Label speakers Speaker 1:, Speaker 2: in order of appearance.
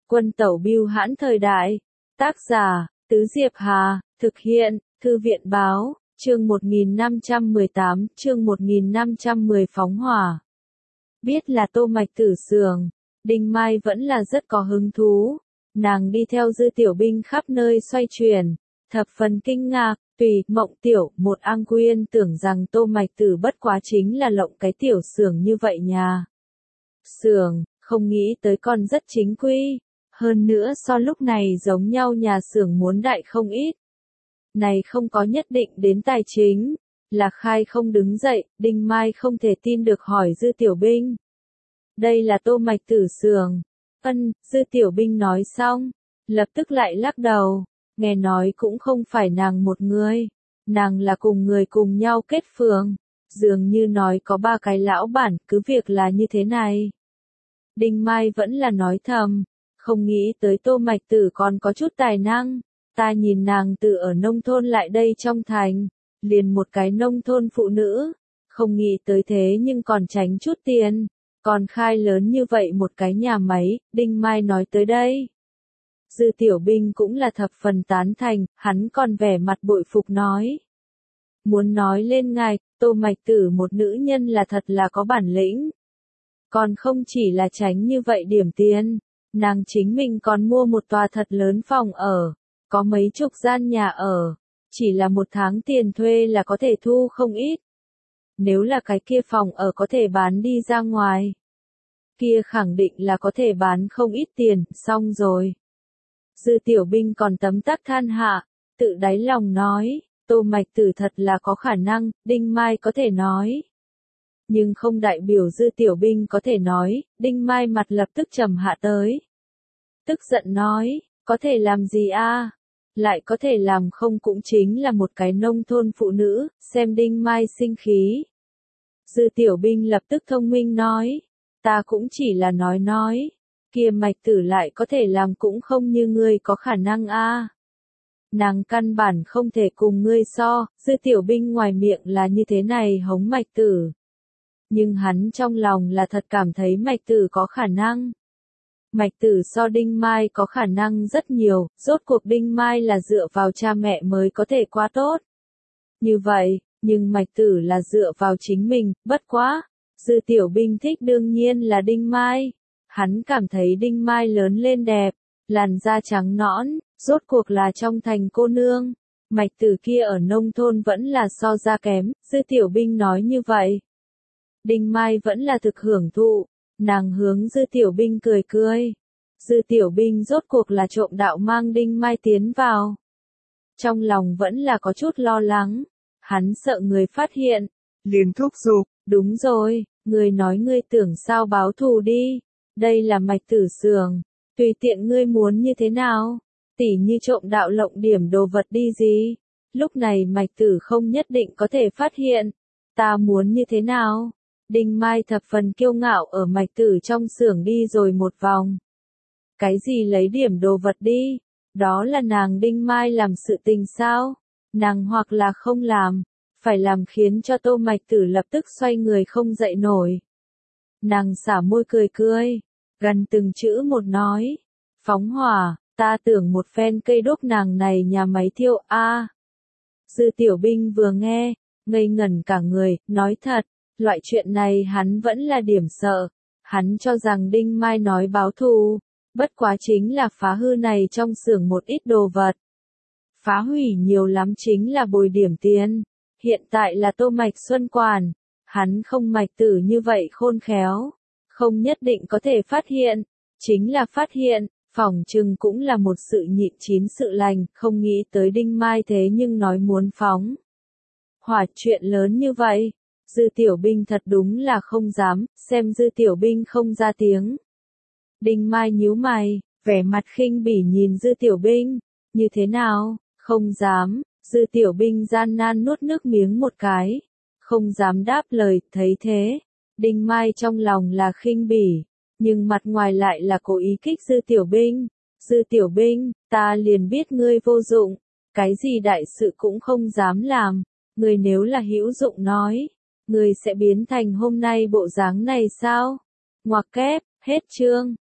Speaker 1: Quân tẩu bưu hãn thời đại. Tác giả, Tứ Diệp Hà, thực hiện, Thư viện báo, chương 1518, chương 1510 phóng hỏa. Biết là Tô Mạch Tử Sường, Đinh Mai vẫn là rất có hứng thú. Nàng đi theo Dư Tiểu Binh khắp nơi xoay chuyển, thập phần kinh ngạc, tùy Mộng Tiểu, một An Quyên tưởng rằng Tô Mạch Tử bất quá chính là lộng cái tiểu xưởng như vậy nhà. Xưởng, không nghĩ tới con rất chính quy, hơn nữa so lúc này giống nhau nhà xưởng muốn đại không ít. Này không có nhất định đến tài chính, Lạc Khai không đứng dậy, Đinh Mai không thể tin được hỏi Dư Tiểu Binh. Đây là Tô Mạch Tử xưởng. Dư Tiểu Binh nói xong, lập tức lại lắc đầu, nghe nói cũng không phải nàng một người, nàng là cùng người cùng nhau kết phường, dường như nói có 3 cái lão bản, cứ việc là như thế này. Đinh Mai vẫn là nói thầm, không nghĩ tới Tô Mạch Tử còn có chút tài năng, ta nhìn nàng từ ở nông thôn lại đây trong thành, liền một cái nông thôn phụ nữ, không nghĩ tới thế nhưng còn tránh chút tiền. Còn khai lớn như vậy một cái nhà máy, Đinh Mai nói tới đây. Dư Tiểu Binh cũng là thập phần tán thành, hắn còn vẻ mặt bội phục nói. Muốn nói lên ngài, Tô Mạch Tử một nữ nhân là thật là có bản lĩnh. Còn không chỉ là tránh như vậy điểm tiền, nàng chính mình còn mua một tòa thật lớn phòng ở, có mấy chục gian nhà ở, chỉ là một tháng tiền thuê là có thể thu không ít. Nếu là cái kia phòng ở có thể bán đi ra ngoài, kia khẳng định là có thể bán không ít tiền, xong rồi. Dư Tiểu Binh còn tấm tắc than hạ, tự đáy lòng nói, Tô Mạch Tử thật là có khả năng, Đinh Mai có thể nói. Nhưng không đại biểu Dư Tiểu Binh có thể nói, Đinh Mai mặt lập tức trầm hạ tới. Tức giận nói, có thể làm gì a? Lại có thể làm không cũng chính là một cái nông thôn phụ nữ, xem Đinh Mai sinh khí. Dư Tiểu Binh lập tức thông minh nói, ta cũng chỉ là nói, kia Mạch Tử lại có thể làm cũng không như ngươi có khả năng a. Nàng căn bản không thể cùng ngươi so, Dư Tiểu Binh ngoài miệng là như thế này hống Mạch Tử. Nhưng hắn trong lòng là thật cảm thấy Mạch Tử có khả năng. Mạch Tử so Đinh Mai có khả năng rất nhiều, rốt cuộc Đinh Mai là dựa vào cha mẹ mới có thể quá tốt. Như vậy, nhưng Mạch Tử là dựa vào chính mình, bất quá. Dư Tiểu Binh thích đương nhiên là Đinh Mai. Hắn cảm thấy Đinh Mai lớn lên đẹp, làn da trắng nõn, rốt cuộc là trong thành cô nương. Mạch Tử kia ở nông thôn vẫn là so ra kém, Dư Tiểu Binh nói như vậy. Đinh Mai vẫn là thực hưởng thụ, nàng hướng Dư Tiểu Binh cười cười. Dư Tiểu Binh rốt cuộc là trộm đạo mang Đinh Mai tiến vào. Trong lòng vẫn là có chút lo lắng, hắn sợ người phát hiện, liền thúc giục, đúng rồi, người nói ngươi tưởng sao báo thù đi, đây là Mạch Tử xưởng, tùy tiện ngươi muốn như thế nào, tỉ như trộm đạo lộng điểm đồ vật đi gì, lúc này Mạch Tử không nhất định có thể phát hiện, ta muốn như thế nào. Đinh Mai thập phần kiêu ngạo ở Mạch Tử trong xưởng đi rồi một vòng. Cái gì lấy điểm đồ vật đi, đó là nàng Đinh Mai làm sự tình sao, nàng hoặc là không làm, phải làm khiến cho Tô Mạch Tử lập tức xoay người không dậy nổi. Nàng xả môi cười cười, gần từng chữ một nói, phóng hỏa, ta tưởng một phen cây đốt nàng này nhà máy thiêu a. Dư Tiểu Binh vừa nghe, ngây ngẩn cả người, nói thật, loại chuyện này hắn vẫn là điểm sợ, hắn cho rằng Đinh Mai nói báo thù, bất quá chính là phá hư này trong xưởng một ít đồ vật. Phá hủy nhiều lắm chính là bồi điểm tiền. Hiện tại là Tô Mạch Xuân quản, hắn không Mạch Tử như vậy khôn khéo, không nhất định có thể phát hiện, chính là phát hiện, phỏng chừng cũng là một sự nhịn chín sự lành, không nghĩ tới Đinh Mai thế nhưng nói muốn phóng. Hỏa chuyện lớn như vậy, Dư Tiểu Binh thật đúng là không dám, xem Dư Tiểu Binh không ra tiếng. Đinh Mai nhíu mày, vẻ mặt khinh bỉ nhìn Dư Tiểu Binh, như thế nào, không dám. Dư Tiểu Binh gian nan nuốt nước miếng một cái, không dám đáp lời, thấy thế. Đinh Mai trong lòng là khinh bỉ, nhưng mặt ngoài lại là cố ý kích Dư Tiểu Binh. Dư Tiểu Binh, ta liền biết ngươi vô dụng, cái gì đại sự cũng không dám làm, ngươi nếu là hữu dụng nói, ngươi sẽ biến thành hôm nay bộ dáng này sao? Ngoặc kép, hết chương.